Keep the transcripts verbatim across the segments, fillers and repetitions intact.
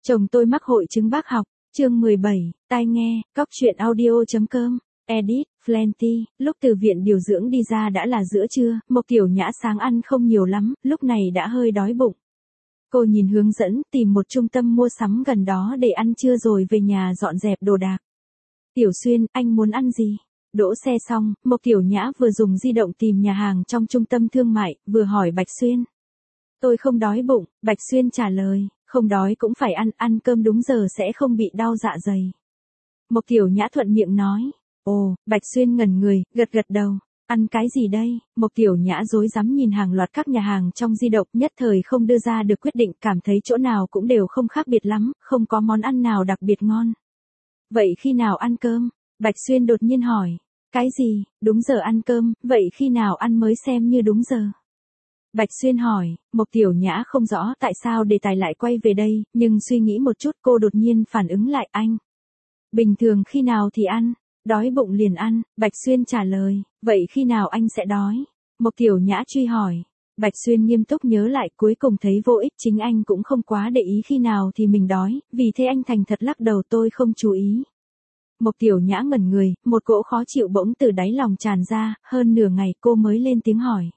Chồng tôi mắc hội chứng bác học, chương mười bảy, tai nghe, cóc truyện audio.com, edit, Flenty, lúc từ viện điều dưỡng đi ra đã là giữa trưa, Mộc Tiểu Nhã sáng ăn không nhiều lắm, lúc này đã hơi đói bụng. Cô nhìn hướng dẫn, tìm một trung tâm mua sắm gần đó để ăn trưa rồi về nhà dọn dẹp đồ đạc. Tiểu Xuyên, anh muốn ăn gì? Đỗ xe xong, Mộc Tiểu Nhã vừa dùng di động tìm nhà hàng trong trung tâm thương mại, vừa hỏi Bạch Xuyên. Tôi không đói bụng, Bạch Xuyên trả lời, không đói cũng phải ăn, ăn cơm đúng giờ sẽ không bị đau dạ dày. Mộc Tiểu Nhã thuận miệng nói, ồ, Bạch Xuyên ngẩn người, gật gật đầu, ăn cái gì đây? Mộc Tiểu Nhã rối rắm nhìn hàng loạt các nhà hàng trong di động, nhất thời không đưa ra được quyết định, cảm thấy chỗ nào cũng đều không khác biệt lắm, không có món ăn nào đặc biệt ngon. Vậy khi nào ăn cơm? Bạch Xuyên đột nhiên hỏi, cái gì, đúng giờ ăn cơm, vậy khi nào ăn mới xem như đúng giờ? Bạch Xuyên hỏi, Mộc Tiểu Nhã không rõ tại sao đề tài lại quay về đây, nhưng suy nghĩ một chút cô đột nhiên phản ứng lại anh. Bình thường khi nào thì ăn, đói bụng liền ăn, Bạch Xuyên trả lời, vậy khi nào anh sẽ đói? Mộc Tiểu Nhã truy hỏi, Bạch Xuyên nghiêm túc nhớ lại cuối cùng thấy vô ích, chính anh cũng không quá để ý khi nào thì mình đói, vì thế anh thành thật lắc đầu tôi không chú ý. Mộc Tiểu Nhã ngẩn người, một cỗ khó chịu bỗng từ đáy lòng tràn ra, hơn nửa ngày cô mới lên tiếng hỏi.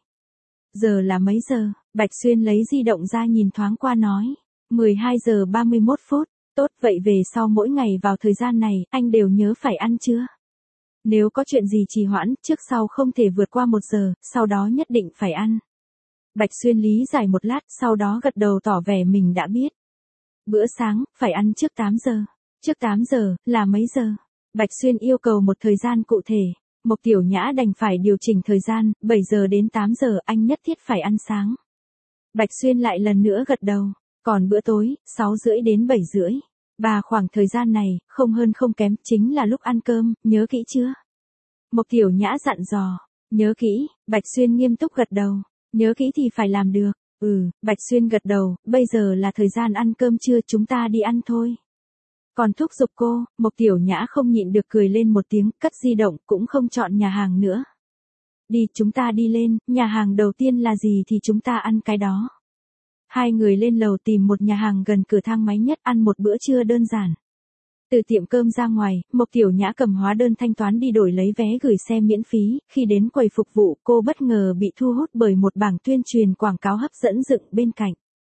Giờ là mấy giờ? Bạch Xuyên lấy di động ra nhìn thoáng qua nói. mười hai giờ ba mươi mốt phút. Tốt, vậy về sau mỗi ngày vào thời gian này, anh đều nhớ phải ăn chưa? Nếu có chuyện gì trì hoãn, trước sau không thể vượt qua một giờ, sau đó nhất định phải ăn. Bạch Xuyên lý giải một lát, sau đó gật đầu tỏ vẻ mình đã biết. Bữa sáng, phải ăn trước tám giờ. Trước tám giờ, là mấy giờ? Bạch Xuyên yêu cầu một thời gian cụ thể. Mộc Tiểu Nhã đành phải điều chỉnh thời gian, bảy giờ đến tám giờ anh nhất thiết phải ăn sáng. Bạch Xuyên lại lần nữa gật đầu, còn bữa tối, sáu rưỡi đến bảy rưỡi. Bà khoảng thời gian này, không hơn không kém, chính là lúc ăn cơm, nhớ kỹ chưa? Mộc Tiểu Nhã dặn dò, nhớ kỹ, Bạch Xuyên nghiêm túc gật đầu, nhớ kỹ thì phải làm được, ừ, Bạch Xuyên gật đầu, bây giờ là thời gian ăn cơm trưa chúng ta đi ăn thôi. Còn thúc giục cô, Mộc Tiểu Nhã không nhịn được cười lên một tiếng, cất di động, cũng không chọn nhà hàng nữa. Đi, chúng ta đi lên, nhà hàng đầu tiên là gì thì chúng ta ăn cái đó. Hai người lên lầu tìm một nhà hàng gần cửa thang máy nhất, ăn một bữa trưa đơn giản. Từ tiệm cơm ra ngoài, Mộc Tiểu Nhã cầm hóa đơn thanh toán đi đổi lấy vé gửi xe miễn phí, khi đến quầy phục vụ cô bất ngờ bị thu hút bởi một bảng tuyên truyền quảng cáo hấp dẫn dựng bên cạnh.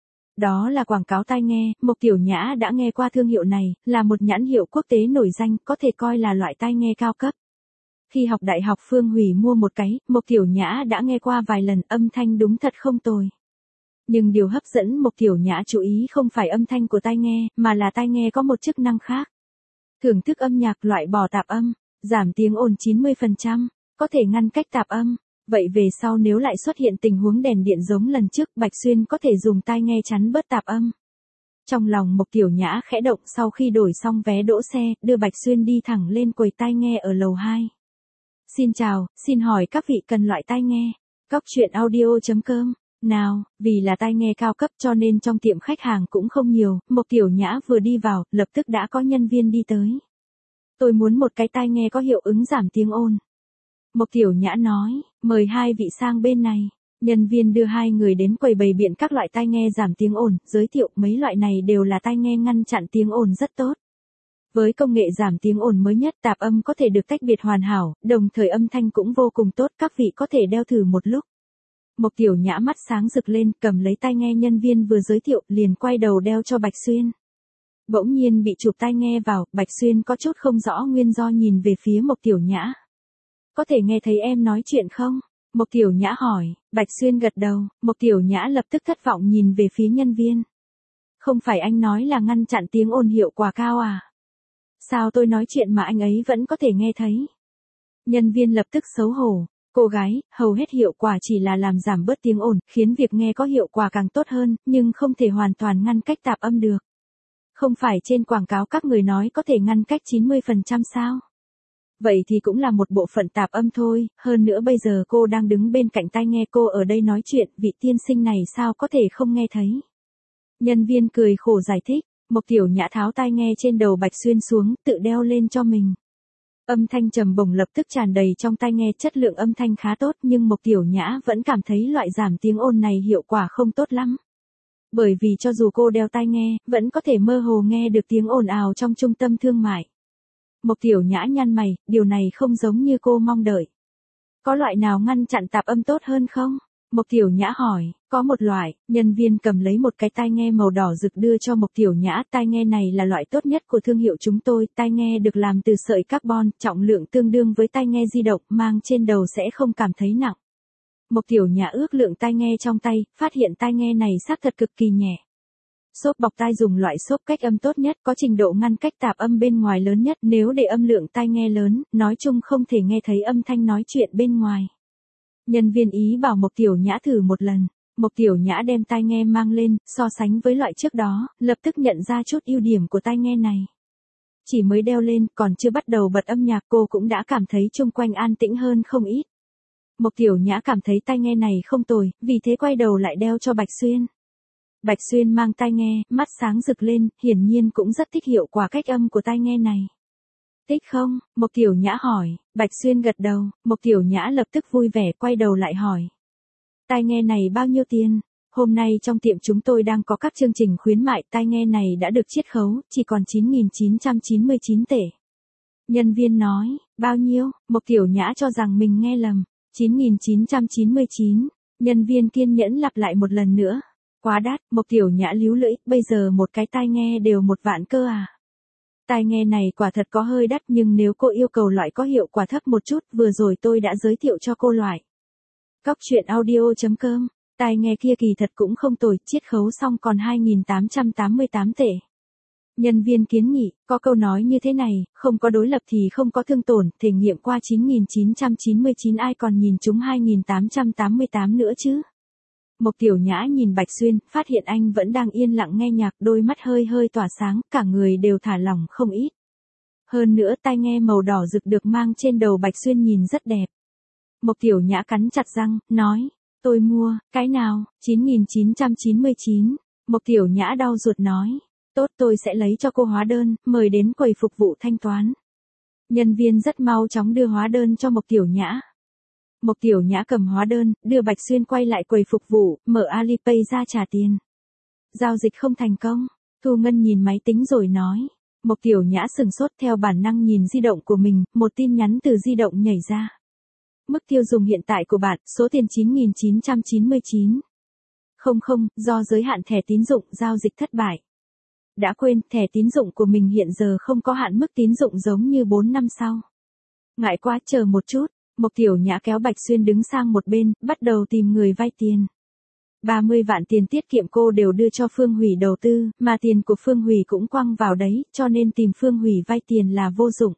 Đó là quảng cáo tai nghe, Mộc Tiểu Nhã đã nghe qua thương hiệu này, là một nhãn hiệu quốc tế nổi danh, có thể coi là loại tai nghe cao cấp. Khi học đại học Phương Hủy mua một cái, Mộc Tiểu Nhã đã nghe qua vài lần, âm thanh đúng thật không tồi. Nhưng điều hấp dẫn Mộc Tiểu Nhã chú ý không phải âm thanh của tai nghe, mà là tai nghe có một chức năng khác. Thưởng thức âm nhạc loại bỏ tạp âm, giảm tiếng ồn chín mươi phần trăm, có thể ngăn cách tạp âm. Vậy về sau nếu lại xuất hiện tình huống đèn điện giống lần trước, Bạch Xuyên có thể dùng tai nghe chắn bớt tạp âm. Trong lòng Mộc Tiểu Nhã khẽ động, sau khi đổi xong vé đỗ xe, đưa Bạch Xuyên đi thẳng lên quầy tai nghe ở lầu hai. Xin chào, xin hỏi các vị cần loại tai nghe. Cóc truyện audio.com. Nào, vì là tai nghe cao cấp cho nên trong tiệm khách hàng cũng không nhiều, Mộc Tiểu Nhã vừa đi vào, lập tức đã có nhân viên đi tới. Tôi muốn một cái tai nghe có hiệu ứng giảm tiếng ồn. Mộc Tiểu Nhã nói, mời hai vị sang bên này. Nhân viên đưa hai người đến quầy bày biện các loại tai nghe giảm tiếng ồn, giới thiệu mấy loại này đều là tai nghe ngăn chặn tiếng ồn rất tốt. Với công nghệ giảm tiếng ồn mới nhất, tạp âm có thể được tách biệt hoàn hảo, đồng thời âm thanh cũng vô cùng tốt, các vị có thể đeo thử một lúc. Mộc Tiểu Nhã mắt sáng rực lên, cầm lấy tai nghe nhân viên vừa giới thiệu, liền quay đầu đeo cho Bạch Xuyên. Bỗng nhiên bị chụp tai nghe vào, Bạch Xuyên có chút không rõ nguyên do nhìn về phía Mộc Tiểu Nhã. Có thể nghe thấy em nói chuyện không? Mộc Tiểu Nhã hỏi, Bạch Xuyên gật đầu, Mộc Tiểu Nhã lập tức thất vọng nhìn về phía nhân viên. Không phải anh nói là ngăn chặn tiếng ồn hiệu quả cao à? Sao tôi nói chuyện mà anh ấy vẫn có thể nghe thấy? Nhân viên lập tức xấu hổ, cô gái, hầu hết hiệu quả chỉ là làm giảm bớt tiếng ồn, khiến việc nghe có hiệu quả càng tốt hơn, nhưng không thể hoàn toàn ngăn cách tạp âm được. Không phải trên quảng cáo các người nói có thể ngăn cách chín mươi phần trăm sao? Vậy thì cũng là một bộ phận tạp âm thôi, hơn nữa bây giờ cô đang đứng bên cạnh tai nghe, cô ở đây nói chuyện, vị tiên sinh này sao có thể không nghe thấy. Nhân viên cười khổ giải thích, Mộc Tiểu Nhã tháo tai nghe trên đầu Bạch Xuyên xuống, tự đeo lên cho mình. Âm thanh trầm bổng lập tức tràn đầy trong tai nghe, chất lượng âm thanh khá tốt, nhưng Mộc Tiểu Nhã vẫn cảm thấy loại giảm tiếng ồn này hiệu quả không tốt lắm. Bởi vì cho dù cô đeo tai nghe, vẫn có thể mơ hồ nghe được tiếng ồn ào trong trung tâm thương mại. Mộc Tiểu Nhã nhăn mày, điều này không giống như cô mong đợi. Có loại nào ngăn chặn tạp âm tốt hơn không? Mộc Tiểu Nhã hỏi, có một loại, nhân viên cầm lấy một cái tai nghe màu đỏ rực đưa cho Mộc Tiểu Nhã, tai nghe này là loại tốt nhất của thương hiệu chúng tôi, tai nghe được làm từ sợi carbon, trọng lượng tương đương với tai nghe di động, mang trên đầu sẽ không cảm thấy nặng. Mộc Tiểu Nhã ước lượng tai nghe trong tay, phát hiện tai nghe này xác thật cực kỳ nhẹ. Xốp bọc tai dùng loại xốp cách âm tốt nhất, có trình độ ngăn cách tạp âm bên ngoài lớn nhất, nếu để âm lượng tai nghe lớn, nói chung không thể nghe thấy âm thanh nói chuyện bên ngoài. Nhân viên ý bảo Mộc Tiểu Nhã thử một lần. Mộc Tiểu Nhã đem tai nghe mang lên, so sánh với loại trước đó, lập tức nhận ra chút ưu điểm của tai nghe này. Chỉ mới đeo lên, còn chưa bắt đầu bật âm nhạc cô cũng đã cảm thấy chung quanh an tĩnh hơn không ít. Mộc Tiểu Nhã cảm thấy tai nghe này không tồi, vì thế quay đầu lại đeo cho Bạch Xuyên. Bạch Xuyên mang tai nghe, mắt sáng rực lên, hiển nhiên cũng rất thích hiệu quả cách âm của tai nghe này. Thích không? Mộc Tiểu Nhã hỏi. Bạch Xuyên gật đầu, Mộc Tiểu Nhã lập tức vui vẻ quay đầu lại hỏi. Tai nghe này bao nhiêu tiền? Hôm nay trong tiệm chúng tôi đang có các chương trình khuyến mại, tai nghe này đã được chiết khấu, chỉ còn chín nghìn chín trăm chín mươi chín tệ. Nhân viên nói, bao nhiêu? Mộc Tiểu Nhã cho rằng mình nghe lầm. chín nghìn chín trăm chín mươi chín. Nhân viên kiên nhẫn lặp lại một lần nữa. Quá đắt, Mộc Tiểu Nhã líu lưỡi, bây giờ một cái tai nghe đều một vạn cơ à? Tai nghe này quả thật có hơi đắt, nhưng nếu cô yêu cầu loại có hiệu quả thấp một chút, vừa rồi tôi đã giới thiệu cho cô loại. Cóc truyện audio chấm com, tai nghe kia kỳ thật cũng không tồi, chiết khấu xong còn hai nghìn tám trăm tám mươi tám tệ. Nhân viên kiến nghị, có câu nói như thế này, không có đối lập thì không có thương tổn, thể nghiệm qua chín nghìn chín trăm chín mươi chín ai còn nhìn chúng hai nghìn tám trăm tám mươi tám nữa chứ. Mộc Tiểu Nhã nhìn Bạch Xuyên, phát hiện anh vẫn đang yên lặng nghe nhạc, đôi mắt hơi hơi tỏa sáng, cả người đều thả lỏng không ít. Hơn nữa tai nghe màu đỏ rực được mang trên đầu Bạch Xuyên nhìn rất đẹp. Mộc Tiểu Nhã cắn chặt răng, nói, tôi mua, cái nào, chín nghìn chín trăm chín mươi chín. Mộc Tiểu Nhã đau ruột nói, tốt tôi sẽ lấy cho cô hóa đơn, mời đến quầy phục vụ thanh toán. Nhân viên rất mau chóng đưa hóa đơn cho Mộc Tiểu Nhã. Mộc Tiểu Nhã cầm hóa đơn, đưa Bạch Xuyên quay lại quầy phục vụ, mở Alipay ra trả tiền. Giao dịch không thành công, Thu Ngân nhìn máy tính rồi nói. Mộc Tiểu Nhã sừng sốt theo bản năng nhìn di động của mình, một tin nhắn từ di động nhảy ra. Mức tiêu dùng hiện tại của bạn, số tiền chín nghìn chín trăm chín mươi chín. Không không, do giới hạn thẻ tín dụng, giao dịch thất bại. Đã quên, thẻ tín dụng của mình hiện giờ không có hạn mức tín dụng giống như bốn năm sau. Ngại quá, chờ một chút. Mộc Tiểu Nhã kéo Bạch Xuyên đứng sang một bên, bắt đầu tìm người vay tiền. ba mươi vạn tiền tiết kiệm cô đều đưa cho Phương Hủy đầu tư, mà tiền của Phương Hủy cũng quăng vào đấy, cho nên tìm Phương Hủy vay tiền là vô dụng.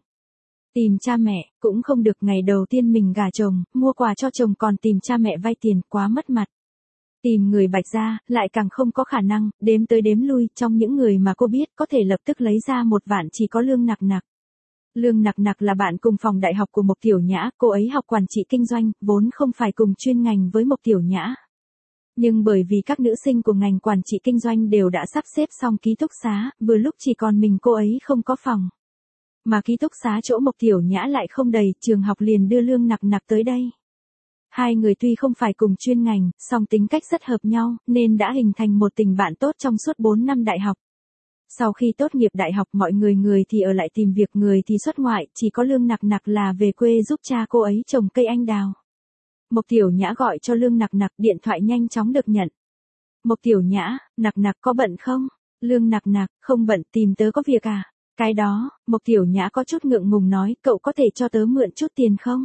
Tìm cha mẹ, cũng không được, ngày đầu tiên mình gả chồng, mua quà cho chồng còn tìm cha mẹ vay tiền, quá mất mặt. Tìm người Bạch gia, lại càng không có khả năng, đếm tới đếm lui, trong những người mà cô biết có thể lập tức lấy ra một vạn chỉ có Lương Nặc Nặc. Lương Nặc Nặc là bạn cùng phòng đại học của Mộc Tiểu Nhã, cô ấy học quản trị kinh doanh, vốn không phải cùng chuyên ngành với Mộc Tiểu Nhã. Nhưng bởi vì các nữ sinh của ngành quản trị kinh doanh đều đã sắp xếp xong ký túc xá, vừa lúc chỉ còn mình cô ấy không có phòng. Mà ký túc xá chỗ Mộc Tiểu Nhã lại không đầy, trường học liền đưa Lương Nặc Nặc tới đây. Hai người tuy không phải cùng chuyên ngành, song tính cách rất hợp nhau, nên đã hình thành một tình bạn tốt trong suốt bốn năm đại học. Sau khi tốt nghiệp đại học, mọi người người thì ở lại tìm việc, người thì xuất ngoại, chỉ có Lương Nặc Nặc là về quê giúp cha cô ấy trồng cây anh đào. Mộc Tiểu Nhã gọi cho Lương Nặc Nặc, điện thoại nhanh chóng được nhận. Mộc Tiểu Nhã, Nặc Nặc có bận không? Lương Nặc Nặc, không bận, tìm tớ có việc à? Cái đó, Mộc Tiểu Nhã có chút ngượng ngùng nói, cậu có thể cho tớ mượn chút tiền không?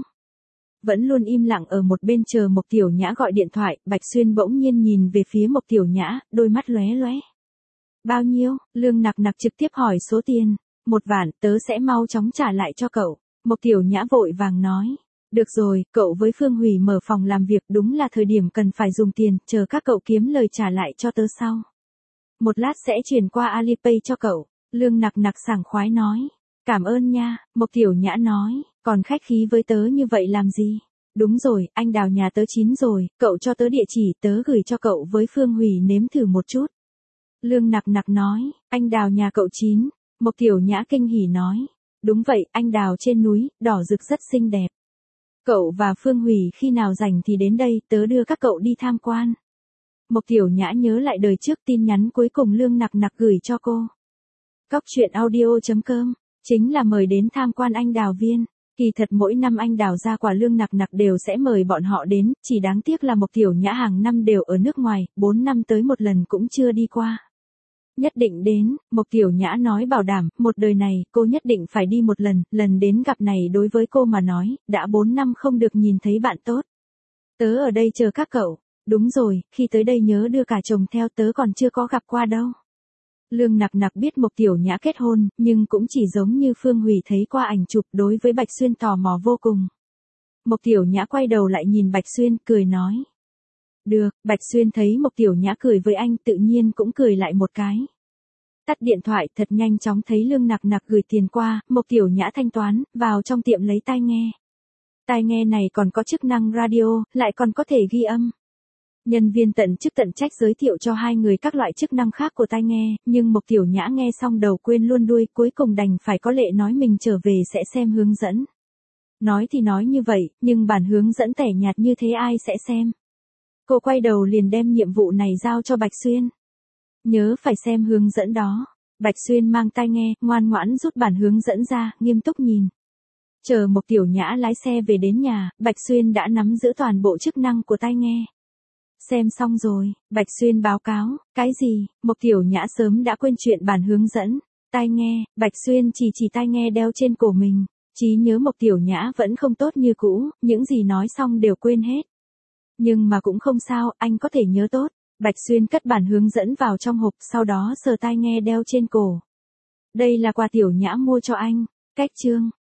Vẫn luôn im lặng ở một bên chờ Mộc Tiểu Nhã gọi điện thoại, Bạch Xuyên bỗng nhiên nhìn về phía Mộc Tiểu Nhã, đôi mắt lóe lóe. Bao nhiêu? Lương Nặc Nặc trực tiếp hỏi số tiền. Một vạn, tớ sẽ mau chóng trả lại cho cậu. Mộc Tiểu Nhã vội vàng nói. Được rồi, cậu với Phương Hủy mở phòng làm việc, đúng là thời điểm cần phải dùng tiền, chờ các cậu kiếm lời trả lại cho tớ sau. Một lát sẽ chuyển qua Alipay cho cậu. Lương Nặc Nặc sảng khoái nói. Cảm ơn nha, Mộc Tiểu Nhã nói, còn khách khí với tớ như vậy làm gì? Đúng rồi, anh đào nhà tớ chín rồi, cậu cho tớ địa chỉ, tớ gửi cho cậu với Phương Hủy nếm thử một chút. Lương Nặc Nặc nói, anh đào nhà cậu chín. Mộc Tiểu Nhã kinh hỉ nói, đúng vậy, anh đào trên núi, đỏ rực rất xinh đẹp. Cậu và Phương Hủy khi nào rảnh thì đến đây, tớ đưa các cậu đi tham quan. Mộc Tiểu Nhã nhớ lại đời trước tin nhắn cuối cùng Lương Nặc Nặc gửi cho cô. Cóc truyện audio chấm com, chính là mời đến tham quan anh đào viên. Kỳ thật mỗi năm anh đào ra quả Lương Nặc Nặc đều sẽ mời bọn họ đến, chỉ đáng tiếc là Mộc Tiểu Nhã hàng năm đều ở nước ngoài, bốn năm tới một lần cũng chưa đi qua. Nhất định đến, Mộc Tiểu Nhã nói bảo đảm, một đời này, cô nhất định phải đi một lần, lần đến gặp này đối với cô mà nói, đã bốn năm không được nhìn thấy bạn tốt. Tớ ở đây chờ các cậu, đúng rồi, khi tới đây nhớ đưa cả chồng theo, tớ còn chưa có gặp qua đâu. Lương Nặc Nặc biết Mộc Tiểu Nhã kết hôn, nhưng cũng chỉ giống như Phương Hủy thấy qua ảnh chụp, đối với Bạch Xuyên tò mò vô cùng. Mộc Tiểu Nhã quay đầu lại nhìn Bạch Xuyên, cười nói. Được, Bạch Xuyên thấy Mộc Tiểu Nhã cười với anh tự nhiên cũng cười lại một cái. Tắt điện thoại thật nhanh chóng thấy Lương Nặc Nặc gửi tiền qua, Mộc Tiểu Nhã thanh toán, vào trong tiệm lấy tai nghe. Tai nghe này còn có chức năng radio, lại còn có thể ghi âm. Nhân viên tận chức tận trách giới thiệu cho hai người các loại chức năng khác của tai nghe, nhưng Mộc Tiểu Nhã nghe xong đầu quên luôn đuôi, cuối cùng đành phải có lệ nói mình trở về sẽ xem hướng dẫn. Nói thì nói như vậy, nhưng bản hướng dẫn tẻ nhạt như thế ai sẽ xem. Cô quay đầu liền đem nhiệm vụ này giao cho Bạch Xuyên. Nhớ phải xem hướng dẫn đó. Bạch Xuyên mang tai nghe, ngoan ngoãn rút bản hướng dẫn ra, nghiêm túc nhìn. Chờ Mộc Tiểu Nhã lái xe về đến nhà, Bạch Xuyên đã nắm giữ toàn bộ chức năng của tai nghe. Xem xong rồi, Bạch Xuyên báo cáo, cái gì, Mộc Tiểu Nhã sớm đã quên chuyện bản hướng dẫn. Tai nghe, Bạch Xuyên chỉ chỉ tai nghe đeo trên cổ mình. Trí nhớ Mộc Tiểu Nhã vẫn không tốt như cũ, những gì nói xong đều quên hết. Nhưng mà cũng không sao, anh có thể nhớ tốt. Bạch Xuyên cất bản hướng dẫn vào trong hộp, sau đó sờ tai nghe đeo trên cổ. Đây là quà Tiểu Nhã mua cho anh. Cách chương.